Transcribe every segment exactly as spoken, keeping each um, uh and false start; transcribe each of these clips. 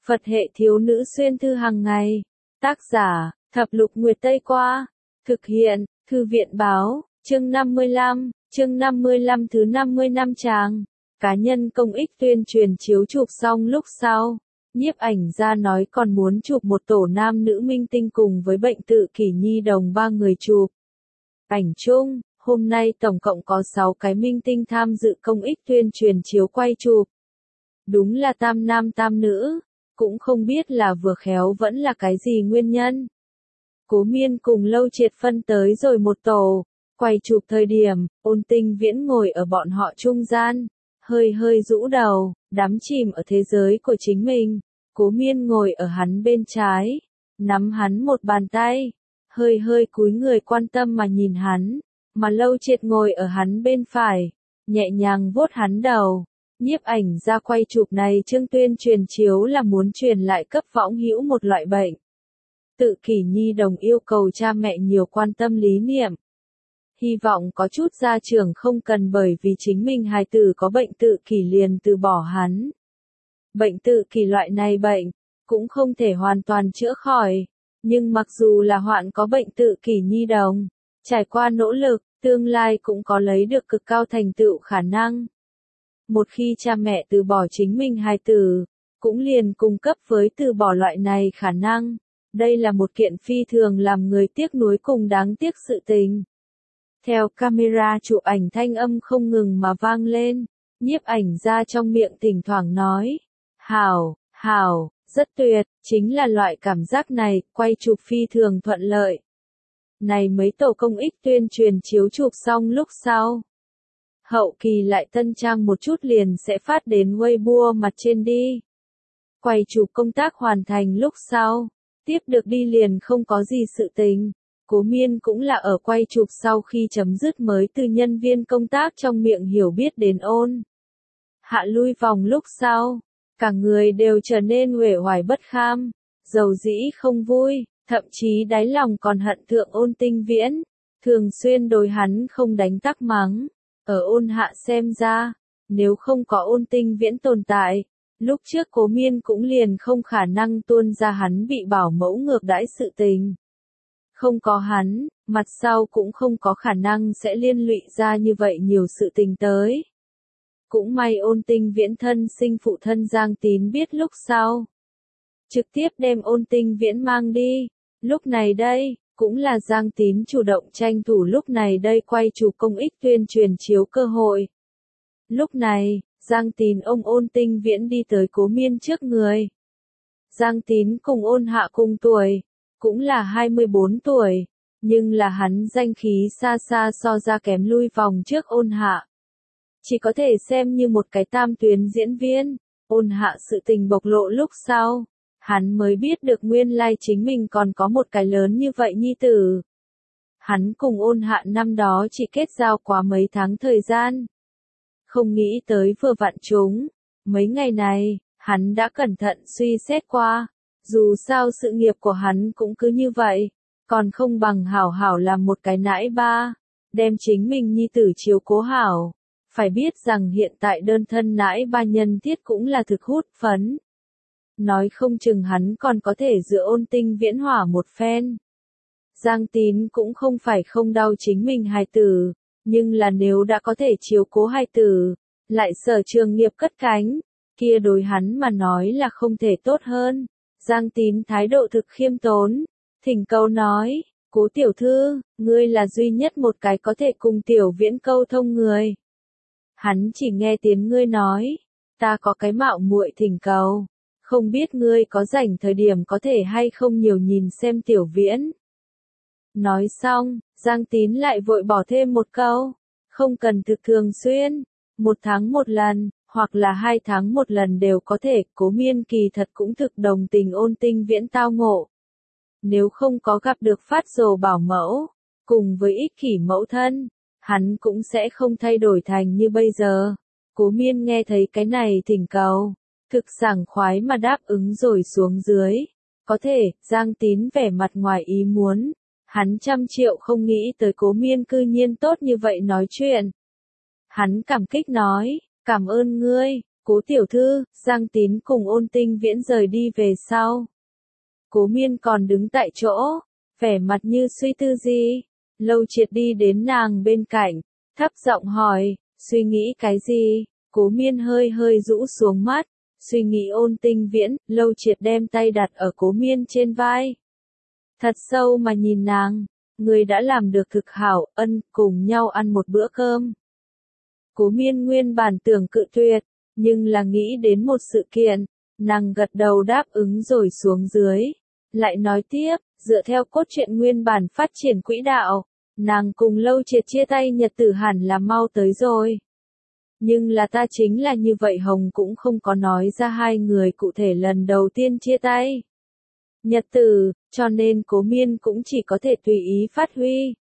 Phật hệ thiếu nữ xuyên thư hàng ngày. Tác giả, Thập Lục Nguyệt Tây Qua. Thực hiện, Thư viện báo, chương năm mươi lăm, chương năm mươi lăm thứ năm mươi năm tràng. Cá nhân công ích tuyên truyền chiếu chụp xong lúc sau. Nhiếp ảnh gia nói còn muốn chụp một tổ nam nữ minh tinh cùng với bệnh tự kỷ nhi đồng ba người chụp. Ảnh chung, hôm nay tổng cộng có sáu cái minh tinh tham dự công ích tuyên truyền chiếu quay chụp. Đúng là tam nam tam nữ, cũng không biết là vừa khéo vẫn là cái gì nguyên nhân. Cố Miên cùng Lâu Triệt phân tới rồi một tổ, quay chụp thời điểm, Ôn Tinh Viễn ngồi ở bọn họ trung gian, hơi hơi rũ đầu, đắm chìm ở thế giới của chính mình. Cố Miên ngồi ở hắn bên trái, nắm hắn một bàn tay, hơi hơi cúi người quan tâm mà nhìn hắn, mà Lâu Triệt ngồi ở hắn bên phải, nhẹ nhàng vuốt hắn đầu. Nhiếp ảnh gia quay chụp này chương tuyên truyền chiếu là muốn truyền lại cấp võng hữu một loại bệnh tự kỷ nhi đồng, yêu cầu cha mẹ nhiều quan tâm lý niệm. Hy vọng có chút gia trưởng không cần bởi vì chính mình hài tử có bệnh tự kỷ liền từ bỏ hắn. Bệnh tự kỷ loại này bệnh, cũng không thể hoàn toàn chữa khỏi, nhưng mặc dù là hoạn có bệnh tự kỷ nhi đồng, trải qua nỗ lực, tương lai cũng có lấy được cực cao thành tựu khả năng. Một khi cha mẹ từ bỏ chính mình hài tử, cũng liền cung cấp với từ bỏ loại này khả năng. Đây là một kiện phi thường làm người tiếc nuối cùng đáng tiếc sự tình. Theo camera chụp ảnh thanh âm không ngừng mà vang lên, nhiếp ảnh gia trong miệng thỉnh thoảng nói, hảo, hảo, rất tuyệt, chính là loại cảm giác này, quay chụp phi thường thuận lợi. Này mấy tổ công ích tuyên truyền chiếu chụp xong lúc sau. Hậu kỳ lại tân trang một chút liền sẽ phát đến Weibo mặt trên đi. Quay chụp công tác hoàn thành lúc sau, tiếp được đi liền không có gì sự tình. Cố Miên cũng là ở quay chụp sau khi chấm dứt mới từ nhân viên công tác trong miệng hiểu biết đến Ôn Hạ lui vòng lúc sau, cả người đều trở nên uể oải bất kham, dầu dĩ không vui, thậm chí đáy lòng còn hận thượng Ôn Tinh Viễn, thường xuyên đối hắn không đánh tắc mắng. Ở Ôn Hạ xem ra, nếu không có Ôn Tinh Viễn tồn tại, lúc trước Cố Miên cũng liền không khả năng tuôn ra hắn bị bảo mẫu ngược đãi sự tình. Không có hắn, mặt sau cũng không có khả năng sẽ liên lụy ra như vậy nhiều sự tình tới. Cũng may Ôn Tinh Viễn thân sinh phụ thân Giang Tín biết lúc sau, trực tiếp đem Ôn Tinh Viễn mang đi. Lúc này đây, cũng là Giang Tín chủ động tranh thủ lúc này đây quay chụp công ích tuyên truyền chiếu cơ hội. Lúc này, Giang Tín ôm Ôn Tinh Viễn đi tới Cố Miên trước người. Giang Tín cùng Ôn Hạ cùng tuổi, cũng là hai mươi bốn tuổi, nhưng là hắn danh khí xa xa so ra kém lui vòng trước Ôn Hạ. Chỉ có thể xem như một cái tam tuyến diễn viên. Ôn Hạ sự tình bộc lộ lúc sau, hắn mới biết được nguyên lai chính mình còn có một cái lớn như vậy nhi tử. Hắn cùng Ôn Hạ năm đó chỉ kết giao quá mấy tháng thời gian. Không nghĩ tới vừa vặn chúng. Mấy ngày này, hắn đã cẩn thận suy xét qua. Dù sao sự nghiệp của hắn cũng cứ như vậy, còn không bằng hảo hảo làm một cái nãi ba, đem chính mình nhi tử chiếu cố hảo. Phải biết rằng hiện tại đơn thân nãi ba nhân thiết cũng là thực hút phấn. Nói không chừng hắn còn có thể dựa Ôn Tinh Viễn hỏa một phen. Giang Tín cũng không phải không đau chính mình hài tử, nhưng là nếu đã có thể chiếu cố hài tử, lại sở trường nghiệp cất cánh, kia đối hắn mà nói là không thể tốt hơn. Giang Tín thái độ thực khiêm tốn, thỉnh cầu nói, Cố tiểu thư, ngươi là duy nhất một cái có thể cùng Tiểu Viễn câu thông người. Hắn chỉ nghe tiếng ngươi nói, ta có cái mạo muội thỉnh cầu, không biết ngươi có rảnh thời điểm có thể hay không nhiều nhìn xem Tiểu Viễn. Nói xong, Giang Tín lại vội bỏ thêm một câu, không cần thực thường xuyên, một tháng một lần, hoặc là hai tháng một lần đều có thể. Cố Miên kỳ thật cũng thực đồng tình Ôn Tinh Viễn tao ngộ. Nếu không có gặp được phát rồ bảo mẫu, cùng với ích kỷ mẫu thân, hắn cũng sẽ không thay đổi thành như bây giờ. Cố Miên nghe thấy cái này thỉnh cầu, thực sảng khoái mà đáp ứng rồi xuống dưới. Có thể, Giang Tín vẻ mặt ngoài ý muốn. Hắn trăm triệu không nghĩ tới Cố Miên cư nhiên tốt như vậy nói chuyện. Hắn cảm kích nói, cảm ơn ngươi, Cố tiểu thư, Giang Tín cùng Ôn Tinh Viễn rời đi về sau. Cố Miên còn đứng tại chỗ, vẻ mặt như suy tư gì. Lâu Triệt đi đến nàng bên cạnh, thấp giọng hỏi, suy nghĩ cái gì? Cố Miên hơi hơi rũ xuống mắt, suy nghĩ Ôn Tinh Viễn. Lâu Triệt đem tay đặt ở Cố Miên trên vai. Thật sâu mà nhìn nàng, người đã làm được thực hảo, ân, cùng nhau ăn một bữa cơm. Cố Miên nguyên bản tưởng cự tuyệt, nhưng là nghĩ đến một sự kiện, nàng gật đầu đáp ứng rồi xuống dưới. Lại nói tiếp, dựa theo cốt truyện nguyên bản phát triển quỹ đạo, nàng cùng Lâu Triệt chia tay nhật tử hẳn là mau tới rồi. Nhưng là ta chính là như vậy Hồng cũng không có nói ra hai người cụ thể lần đầu tiên chia tay. Nhật tử, cho nên Cố Miên cũng chỉ có thể tùy ý phát huy.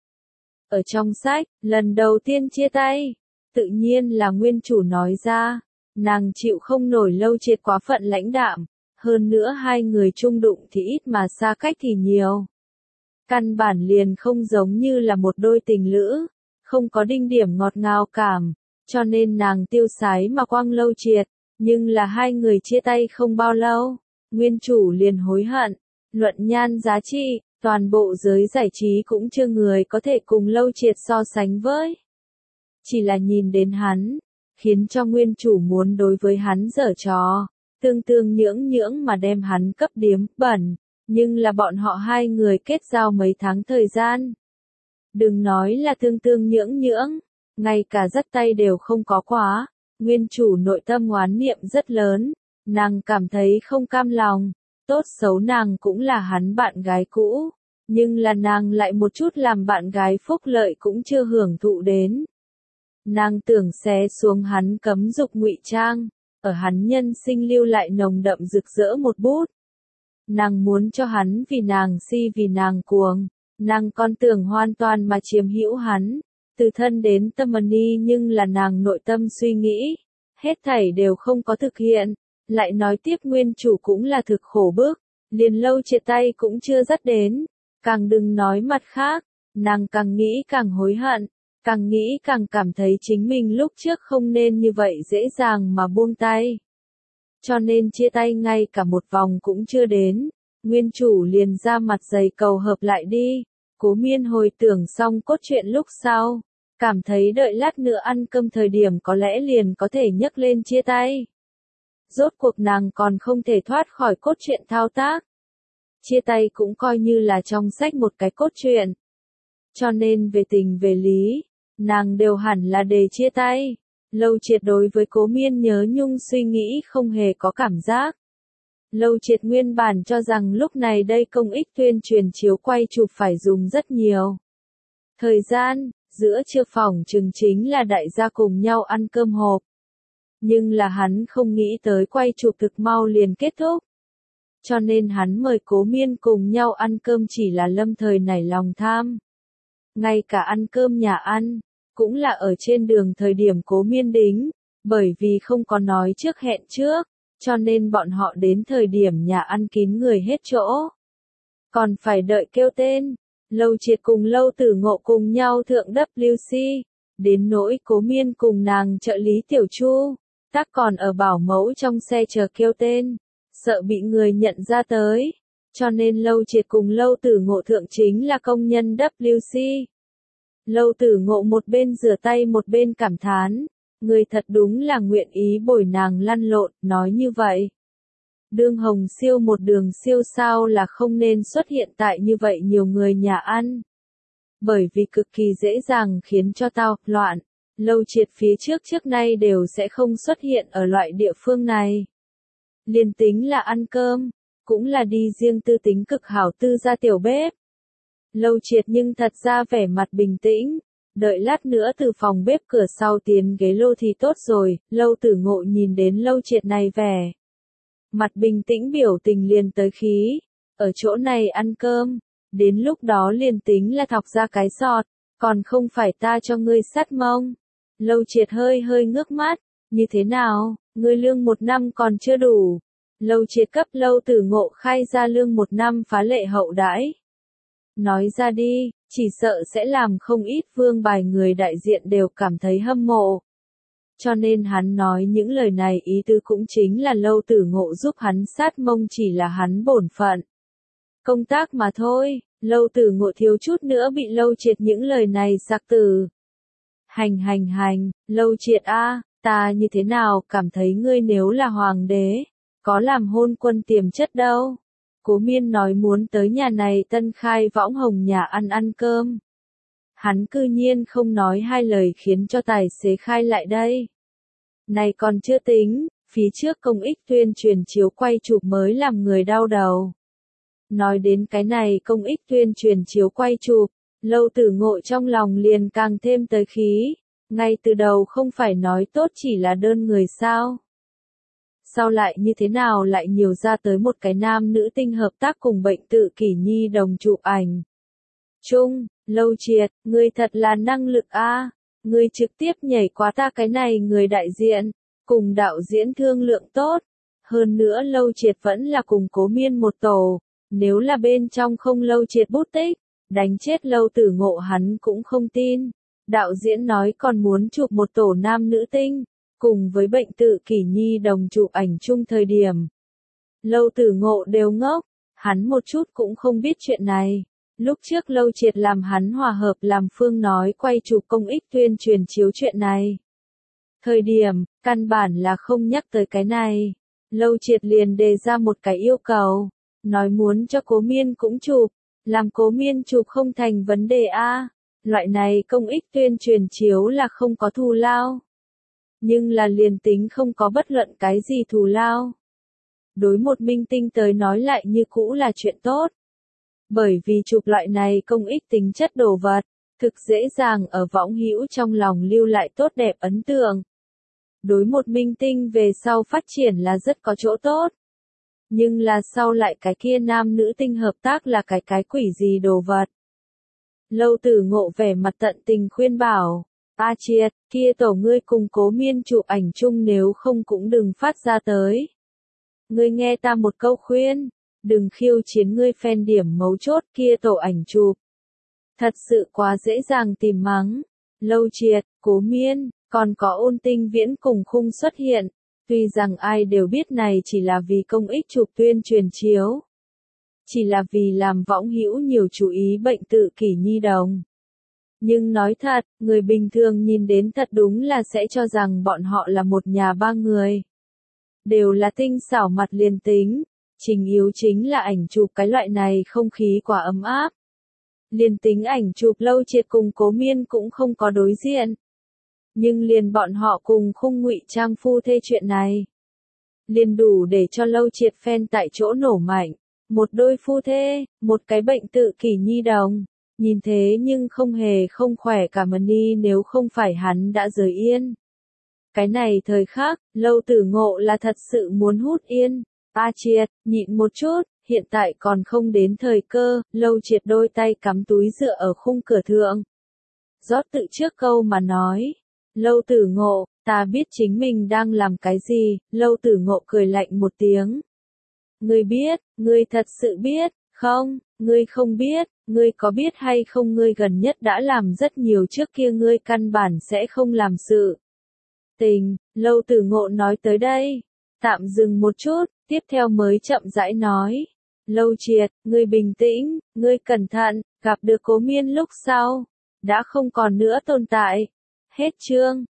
Ở trong sách, lần đầu tiên chia tay, tự nhiên là nguyên chủ nói ra, nàng chịu không nổi Lâu Triệt quá phận lãnh đạm, hơn nữa hai người chung đụng thì ít mà xa cách thì nhiều. Căn bản liền không giống như là một đôi tình lữ, không có đinh điểm ngọt ngào cảm, cho nên nàng tiêu sái mà quăng Lâu Triệt, nhưng là hai người chia tay không bao lâu, nguyên chủ liền hối hận. Luận nhan giá trị, toàn bộ giới giải trí cũng chưa người có thể cùng Lâu Triệt so sánh với. Chỉ là nhìn đến hắn, khiến cho nguyên chủ muốn đối với hắn giở trò, tương tương nhưỡng nhưỡng mà đem hắn cấp điếm bẩn, nhưng là bọn họ hai người kết giao mấy tháng thời gian. Đừng nói là tương tương nhưỡng nhưỡng, ngay cả dắt tay đều không có quá, nguyên chủ nội tâm oán niệm rất lớn, nàng cảm thấy không cam lòng. Tốt xấu nàng cũng là hắn bạn gái cũ, nhưng là nàng lại một chút làm bạn gái phúc lợi cũng chưa hưởng thụ đến. Nàng tưởng xé xuống hắn cấm dục ngụy trang, ở hắn nhân sinh lưu lại nồng đậm rực rỡ một bút. Nàng muốn cho hắn vì nàng si vì nàng cuồng, nàng còn tưởng hoàn toàn mà chiếm hữu hắn, từ thân đến tâm ni, nhưng là nàng nội tâm suy nghĩ, hết thảy đều không có thực hiện. Lại nói tiếp nguyên chủ cũng là thực khổ bức, liền Lâu Triệt tay cũng chưa dắt đến, càng đừng nói mặt khác, nàng càng nghĩ càng hối hận, càng nghĩ càng cảm thấy chính mình lúc trước không nên như vậy dễ dàng mà buông tay. Cho nên chia tay ngay cả một vòng cũng chưa đến, nguyên chủ liền ra mặt dày cầu hợp lại đi. Cố Miên hồi tưởng xong cốt truyện lúc sau, cảm thấy đợi lát nữa ăn cơm thời điểm có lẽ liền có thể nhấc lên chia tay. Rốt cuộc nàng còn không thể thoát khỏi cốt truyện thao tác. Chia tay cũng coi như là trong sách một cái cốt truyện. Cho nên về tình về lý, nàng đều hẳn là để chia tay. Lâu Triệt đối với Cố Miên nhớ nhung suy nghĩ không hề có cảm giác. Lâu Triệt nguyên bản cho rằng lúc này đây công ích tuyên truyền chiếu quay chụp phải dùng rất nhiều thời gian, giữa trưa phòng chừng chính là đại gia cùng nhau ăn cơm hộp. Nhưng là hắn không nghĩ tới quay chụp thực mau liền kết thúc. Cho nên hắn mời Cố Miên cùng nhau ăn cơm chỉ là lâm thời nảy lòng tham. Ngay cả ăn cơm nhà ăn, cũng là ở trên đường thời điểm Cố Miên đính, bởi vì không có nói trước hẹn trước, cho nên bọn họ đến thời điểm nhà ăn kín người hết chỗ. Còn phải đợi kêu tên, Lâu Triệt cùng Lâu Tử Ngộ cùng nhau thượng W C, đến nỗi Cố Miên cùng nàng trợ lý Tiểu Chu. Tác còn ở bảo mẫu trong xe chờ kêu tên, sợ bị người nhận ra tới, cho nên Lâu Triệt cùng Lâu Tử Ngộ thượng chính là công nhân W C. Lâu Tử Ngộ một bên rửa tay một bên cảm thán, người thật đúng là nguyện ý bồi nàng lăn lộn, nói như vậy. Đương Hồng Siêu một đường siêu sao là không nên xuất hiện tại như vậy nhiều người nhà ăn. Bởi vì cực kỳ dễ dàng khiến cho tao loạn. Lâu Triệt phía trước trước nay đều sẽ không xuất hiện ở loại địa phương này. Liên tính là ăn cơm, cũng là đi riêng tư tính cực hảo tư ra tiểu bếp. Lâu Triệt nhưng thật ra vẻ mặt bình tĩnh, đợi lát nữa từ phòng bếp cửa sau tiến ghế lô thì tốt rồi. Lâu Tử Ngộ nhìn đến Lâu Triệt này vẻ mặt bình tĩnh biểu tình liền tới khí, ở chỗ này ăn cơm, đến lúc đó liền tính là thọc ra cái sọt, còn không phải ta cho ngươi sắt mông. Lâu Triệt hơi hơi ngước mắt, như thế nào, ngươi lương một năm còn chưa đủ. Lâu Triệt cấp Lâu Tử Ngộ khai ra lương một năm phá lệ hậu đãi. Nói ra đi, chỉ sợ sẽ làm không ít vương bài người đại diện đều cảm thấy hâm mộ. cho nên hắn nói những lời này ý tứ cũng chính là Lâu Tử Ngộ giúp hắn sát mông chỉ là hắn bổn phận. Công tác mà thôi, Lâu Tử Ngộ thiếu chút nữa bị Lâu Triệt những lời này sặc từ. Hành hành hành, Lâu Triệt a, ta như thế nào cảm thấy ngươi nếu là hoàng đế, có làm hôn quân tiềm chất đâu. Cố Miên nói muốn tới nhà này Tân Khai Võng Hồng nhà ăn ăn cơm. Hắn cư nhiên không nói hai lời khiến cho tài xế khai lại đây. Này còn chưa tính, phía trước công ích tuyên truyền chiếu quay chụp mới làm người đau đầu. Nói đến cái này công ích tuyên truyền chiếu quay chụp, Lâu Tử Ngộ trong lòng liền càng thêm tới khí, ngay từ đầu không phải nói tốt chỉ là đơn người sao. Sao lại như thế nào lại nhiều ra tới một cái nam nữ tinh hợp tác cùng Bệnh Tự Kỷ Nhi đồng chụp ảnh. Chung, Lâu Triệt, ngươi thật là năng lực a, ngươi trực tiếp nhảy qua ta cái này người đại diện, cùng đạo diễn thương lượng tốt. Hơn nữa Lâu Triệt vẫn là cùng Cố Miên một tổ, nếu là bên trong không Lâu Triệt bút tích, đánh chết Lâu Tử Ngộ hắn cũng không tin. Đạo diễn nói còn muốn chụp một tổ nam nữ tinh, cùng với Bệnh Tự Kỷ Nhi đồng chụp ảnh chung thời điểm. Lâu Tử Ngộ đều ngốc, hắn một chút cũng không biết chuyện này. Lúc trước Lâu Triệt làm hắn hòa hợp làm phương nói quay chụp công ích tuyên truyền chiếu chuyện này. Thời điểm, căn bản là không nhắc tới cái này. Lâu Triệt liền đề ra một cái yêu cầu, nói muốn cho Cố Miên cũng chụp, làm Cố Miên chụp không thành vấn đề a. Loại này công ích tuyên truyền chiếu là không có thù lao. Nhưng là liền tính không có bất luận cái gì thù lao. Đối một minh tinh tới nói lại như cũ là chuyện tốt. Bởi vì chụp loại này công ích tính chất đồ vật, thực dễ dàng ở võng hữu trong lòng lưu lại tốt đẹp ấn tượng. Đối một minh tinh về sau phát triển là rất có chỗ tốt. Nhưng là sau lại cái kia nam nữ tinh hợp tác là cái cái quỷ gì đồ vật. Lâu Tử Ngộ vẻ mặt tận tình khuyên bảo, A Triệt, kia tổ ngươi cùng Cố Miên chụp ảnh chung nếu không cũng đừng phát ra tới. Ngươi nghe ta một câu khuyên, đừng khiêu chiến ngươi fan điểm mấu chốt kia tổ ảnh chụp. Thật sự quá dễ dàng tìm mắng. Lâu Triệt, Cố Miên, còn có Ôn Tinh Viễn cùng khung xuất hiện, tuy rằng ai đều biết này chỉ là vì công ích chụp tuyên truyền chiếu. Chỉ là vì làm võng hữu nhiều chú ý Bệnh Tự Kỷ Nhi đồng. Nhưng nói thật, người bình thường nhìn đến thật đúng là sẽ cho rằng bọn họ là một nhà ba người. Đều là tinh xảo mặt liền tính, trình yếu chính là ảnh chụp cái loại này không khí quá ấm áp. Liền tính ảnh chụp Lâu Triệt cùng Cố Miên cũng không có đối diện. Nhưng liền bọn họ cùng khung ngụy trang phu thê chuyện này. Liền đủ để cho Lâu Triệt fan tại chỗ nổ mạnh. Một đôi phu thê, một cái Bệnh Tự Kỷ Nhi đồng. Nhìn thế nhưng không hề không khỏe cả mà ni nếu không phải hắn đã rời yên. Cái này thời khắc, Lâu Tử Ngộ là thật sự muốn hút yên. A Triệt, nhịn một chút, hiện tại còn không đến thời cơ. Lâu Triệt đôi tay cắm túi dựa ở khung cửa thượng. Rót tự trước câu mà nói. Lâu Tử Ngộ, ta biết chính mình đang làm cái gì. Lâu Tử Ngộ cười lạnh một tiếng. Ngươi biết, ngươi thật sự biết, không, ngươi không biết, ngươi có biết hay không ngươi gần nhất đã làm rất nhiều trước kia ngươi căn bản sẽ không làm sự. Tình, Lâu Tử Ngộ nói tới đây, tạm dừng một chút, tiếp theo mới chậm rãi nói. Lâu Triệt, ngươi bình tĩnh, ngươi cẩn thận, gặp được Cố Miên lúc sau, đã không còn nữa tồn tại. Hết chương.